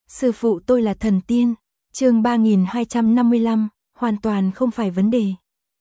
Sư phụ tôi là thần tiên. Chương 3255, hoàn toàn không phải vấn đề.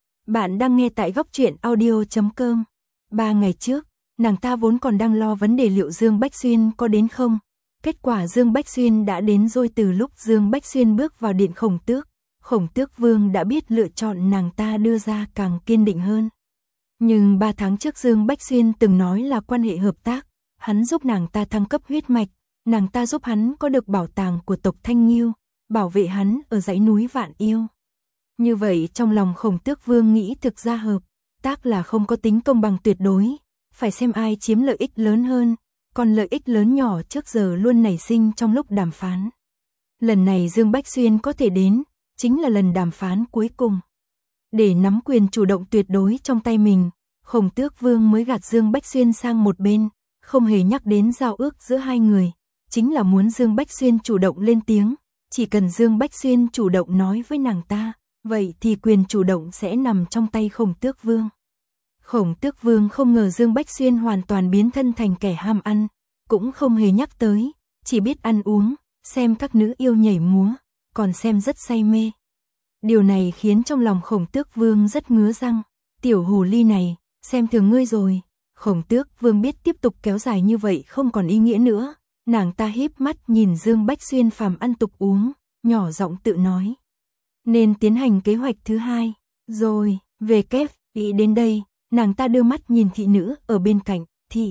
Bạn đang nghe tại góc truyện audio.com. 3 ngày trước, nàng ta vốn còn đang lo vấn đề liệu Dương Bách Xuyên có đến không. Kết quả Dương Bách Xuyên đã đến rồi. Từ lúc Dương Bách Xuyên bước vào điện Khổng Tước Vương đã biết lựa chọn nàng ta đưa ra càng kiên định hơn. Nhưng 3 tháng trước Dương Bách Xuyên từng nói là quan hệ hợp tác, hắn giúp nàng ta thăng cấp huyết mạch, nàng ta giúp hắn có được bảo tàng của tộc Thanh Nghiêu, bảo vệ hắn ở dãy núi Vạn Yêu. Như vậy trong lòng Khổng Tước Vương nghĩ thực ra hợp tác là không có tính công bằng tuyệt đối, phải xem ai chiếm lợi ích lớn hơn, còn lợi ích lớn nhỏ trước giờ luôn nảy sinh trong lúc đàm phán. Lần này Dương Bách Xuyên có thể đến, chính là lần đàm phán cuối cùng. Để nắm quyền chủ động tuyệt đối trong tay mình, Khổng Tước Vương mới gạt Dương Bách Xuyên sang một bên, không hề nhắc đến giao ước giữa hai người, chính là muốn Dương Bách Xuyên chủ động lên tiếng, chỉ cần Dương Bách Xuyên chủ động nói với nàng ta, vậy thì quyền chủ động sẽ nằm trong tay Khổng Tước Vương. Khổng Tước Vương không ngờ Dương Bách Xuyên hoàn toàn biến thân thành kẻ ham ăn, cũng không hề nhắc tới, chỉ biết ăn uống, xem các nữ yêu nhảy múa, còn xem rất say mê. Điều này khiến trong lòng Khổng Tước Vương rất ngứa răng, tiểu hồ ly này, xem thường ngươi rồi. Khổng Tước Vương biết tiếp tục kéo dài như vậy không còn ý nghĩa nữa, nàng ta híp mắt nhìn Dương Bách Xuyên phàm ăn tục uống, nhỏ giọng tự nói. Nên tiến hành kế hoạch thứ hai, rồi, về kép, ý đến đây, nàng ta đưa mắt nhìn thị nữ ở bên cạnh, thị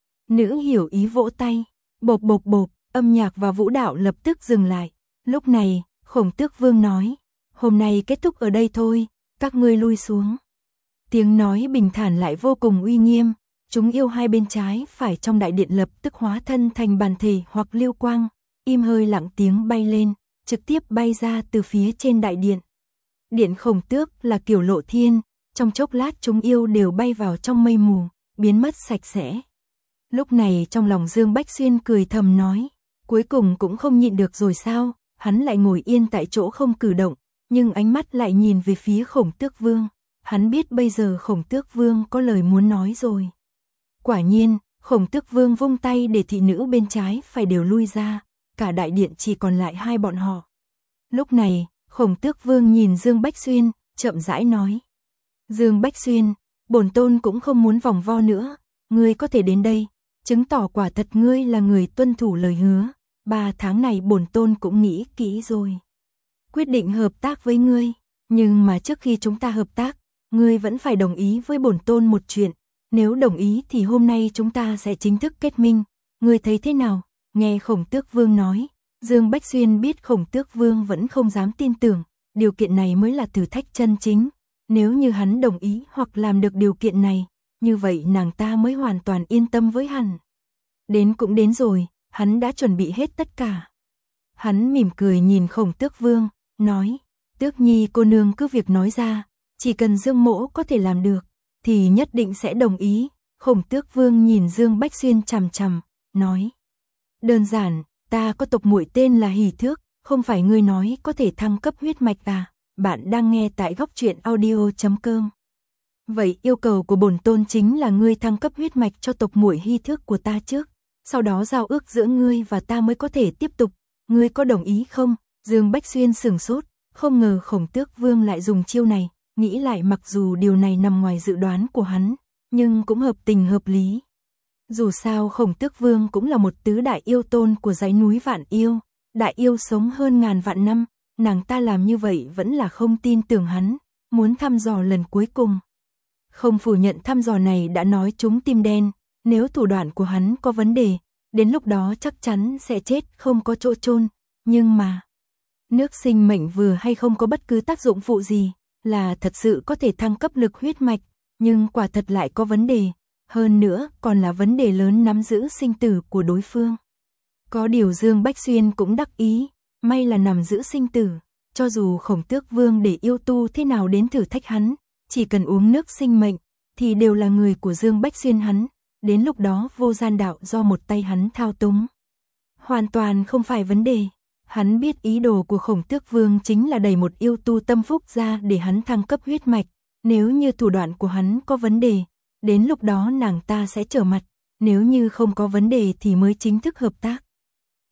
nữ hiểu ý vỗ tay, bộp bộp bộp, âm nhạc và vũ đạo lập tức dừng lại. Lúc này, Khổng Tước Vương nói, hôm nay kết thúc ở đây thôi, các ngươi lui xuống. Tiếng nói bình thản lại vô cùng uy nghiêm, chúng yêu hai bên trái phải trong đại điện lập tức hóa thân thành bản thể hoặc lưu quang, im hơi lặng tiếng bay lên, trực tiếp bay ra từ phía trên đại điện. Điện Khổng Tước là kiểu lộ thiên, trong chốc lát chúng yêu đều bay vào trong mây mù, biến mất sạch sẽ. Lúc này trong lòng Dương Bách Xuyên cười thầm nói, cuối cùng cũng không nhịn được rồi sao, hắn lại ngồi yên tại chỗ không cử động, nhưng ánh mắt lại nhìn về phía Khổng Tước Vương, hắn biết bây giờ Khổng Tước Vương có lời muốn nói rồi. Quả nhiên, Khổng Tước Vương vung tay để thị nữ bên trái phải đều lui ra, cả đại điện chỉ còn lại hai bọn họ. Lúc này, Khổng Tước Vương nhìn Dương Bách Xuyên, chậm rãi nói. Dương Bách Xuyên, bổn tôn cũng không muốn vòng vo nữa, ngươi có thể đến đây, chứng tỏ quả thật ngươi là người tuân thủ lời hứa, 3 tháng này bổn tôn cũng nghĩ kỹ rồi. Quyết định hợp tác với ngươi, nhưng mà trước khi chúng ta hợp tác, ngươi vẫn phải đồng ý với bổn tôn một chuyện, nếu đồng ý thì hôm nay chúng ta sẽ chính thức kết minh, ngươi thấy thế nào? Nghe Khổng Tước Vương nói, Dương Bách Xuyên biết Khổng Tước Vương vẫn không dám tin tưởng, điều kiện này mới là thử thách chân chính, nếu như hắn đồng ý hoặc làm được điều kiện này, như vậy nàng ta mới hoàn toàn yên tâm với hắn. Đến cũng đến rồi, hắn đã chuẩn bị hết tất cả. Hắn mỉm cười nhìn Khổng Tước Vương, nói, Tước Nhi cô nương cứ việc nói ra, chỉ cần Dương mỗ có thể làm được, thì nhất định sẽ đồng ý. Khổng Tước Vương nhìn Dương Bách Xuyên chằm chằm, nói, đơn giản, ta có tộc muội tên là Hỷ Thước, không phải ngươi nói có thể thăng cấp huyết mạch à? Bạn đang nghe tại góc truyện audio.com. Vậy yêu cầu của bổn tôn chính là ngươi thăng cấp huyết mạch cho tộc muội Hy Thước của ta trước, sau đó giao ước giữa ngươi và ta mới có thể tiếp tục, ngươi có đồng ý không? Dương Bách Xuyên sửng sốt, không ngờ Khổng Tước Vương lại dùng chiêu này, nghĩ lại mặc dù điều này nằm ngoài dự đoán của hắn, nhưng cũng hợp tình hợp lý. Dù sao Khổng Tước Vương cũng là một tứ đại yêu tôn của dãy núi Vạn Yêu, đại yêu sống hơn ngàn vạn năm, nàng ta làm như vậy vẫn là không tin tưởng hắn, muốn thăm dò lần cuối cùng. Không phủ nhận thăm dò này đã nói trúng tim đen, nếu thủ đoạn của hắn có vấn đề, đến lúc đó chắc chắn sẽ chết không có chỗ chôn, nhưng mà nước sinh mệnh vừa hay không có bất cứ tác dụng phụ gì, là thật sự có thể thăng cấp lực huyết mạch, nhưng quả thật lại có vấn đề, hơn nữa còn là vấn đề lớn nắm giữ sinh tử của đối phương. Có điều Dương Bách Xuyên cũng đắc ý, may là nắm giữ sinh tử, cho dù Khổng Tước Vương để yêu tu thế nào đến thử thách hắn, chỉ cần uống nước sinh mệnh, thì đều là người của Dương Bách Xuyên hắn, đến lúc đó vô gian đạo do một tay hắn thao túng. Hoàn toàn không phải vấn đề, hắn biết ý đồ của Khổng Tước Vương chính là đẩy một yêu tu tâm phúc ra để hắn thăng cấp huyết mạch, nếu như thủ đoạn của hắn có vấn đề, đến lúc đó nàng ta sẽ trở mặt, nếu như không có vấn đề thì mới chính thức hợp tác.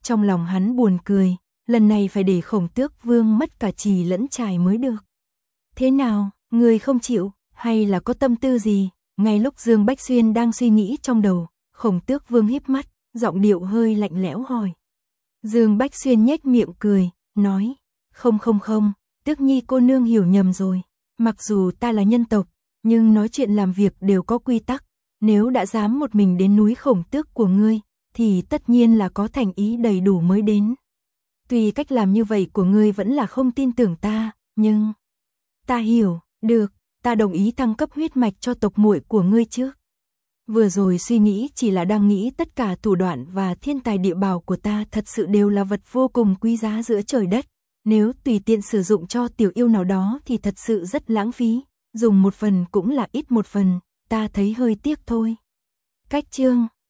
Trong lòng hắn buồn cười, lần này phải để Khổng Tước Vương mất cả chì lẫn chài mới được. Thế nào, người không chịu, hay là có tâm tư gì? Ngay lúc Dương Bách Xuyên đang suy nghĩ trong đầu, Khổng Tước Vương híp mắt, giọng điệu hơi lạnh lẽo hỏi. Dương Bách Xuyên nhếch miệng cười, nói, không, Tước Nhi cô nương hiểu nhầm rồi. Mặc dù ta là nhân tộc, nhưng nói chuyện làm việc đều có quy tắc. Nếu đã dám một mình đến núi Khổng Tước của ngươi, thì tất nhiên là có thành ý đầy đủ mới đến. Tuy cách làm như vậy của ngươi vẫn là không tin tưởng ta, nhưng... Ta hiểu, được, ta đồng ý thăng cấp huyết mạch cho tộc muội của ngươi trước. Vừa rồi suy nghĩ chỉ là đang nghĩ tất cả thủ đoạn và thiên tài địa bảo của ta thật sự đều là vật vô cùng quý giá giữa trời đất. Nếu tùy tiện sử dụng cho tiểu yêu nào đó thì thật sự rất lãng phí, dùng một phần cũng là ít một phần, ta thấy hơi tiếc thôi. Cách chương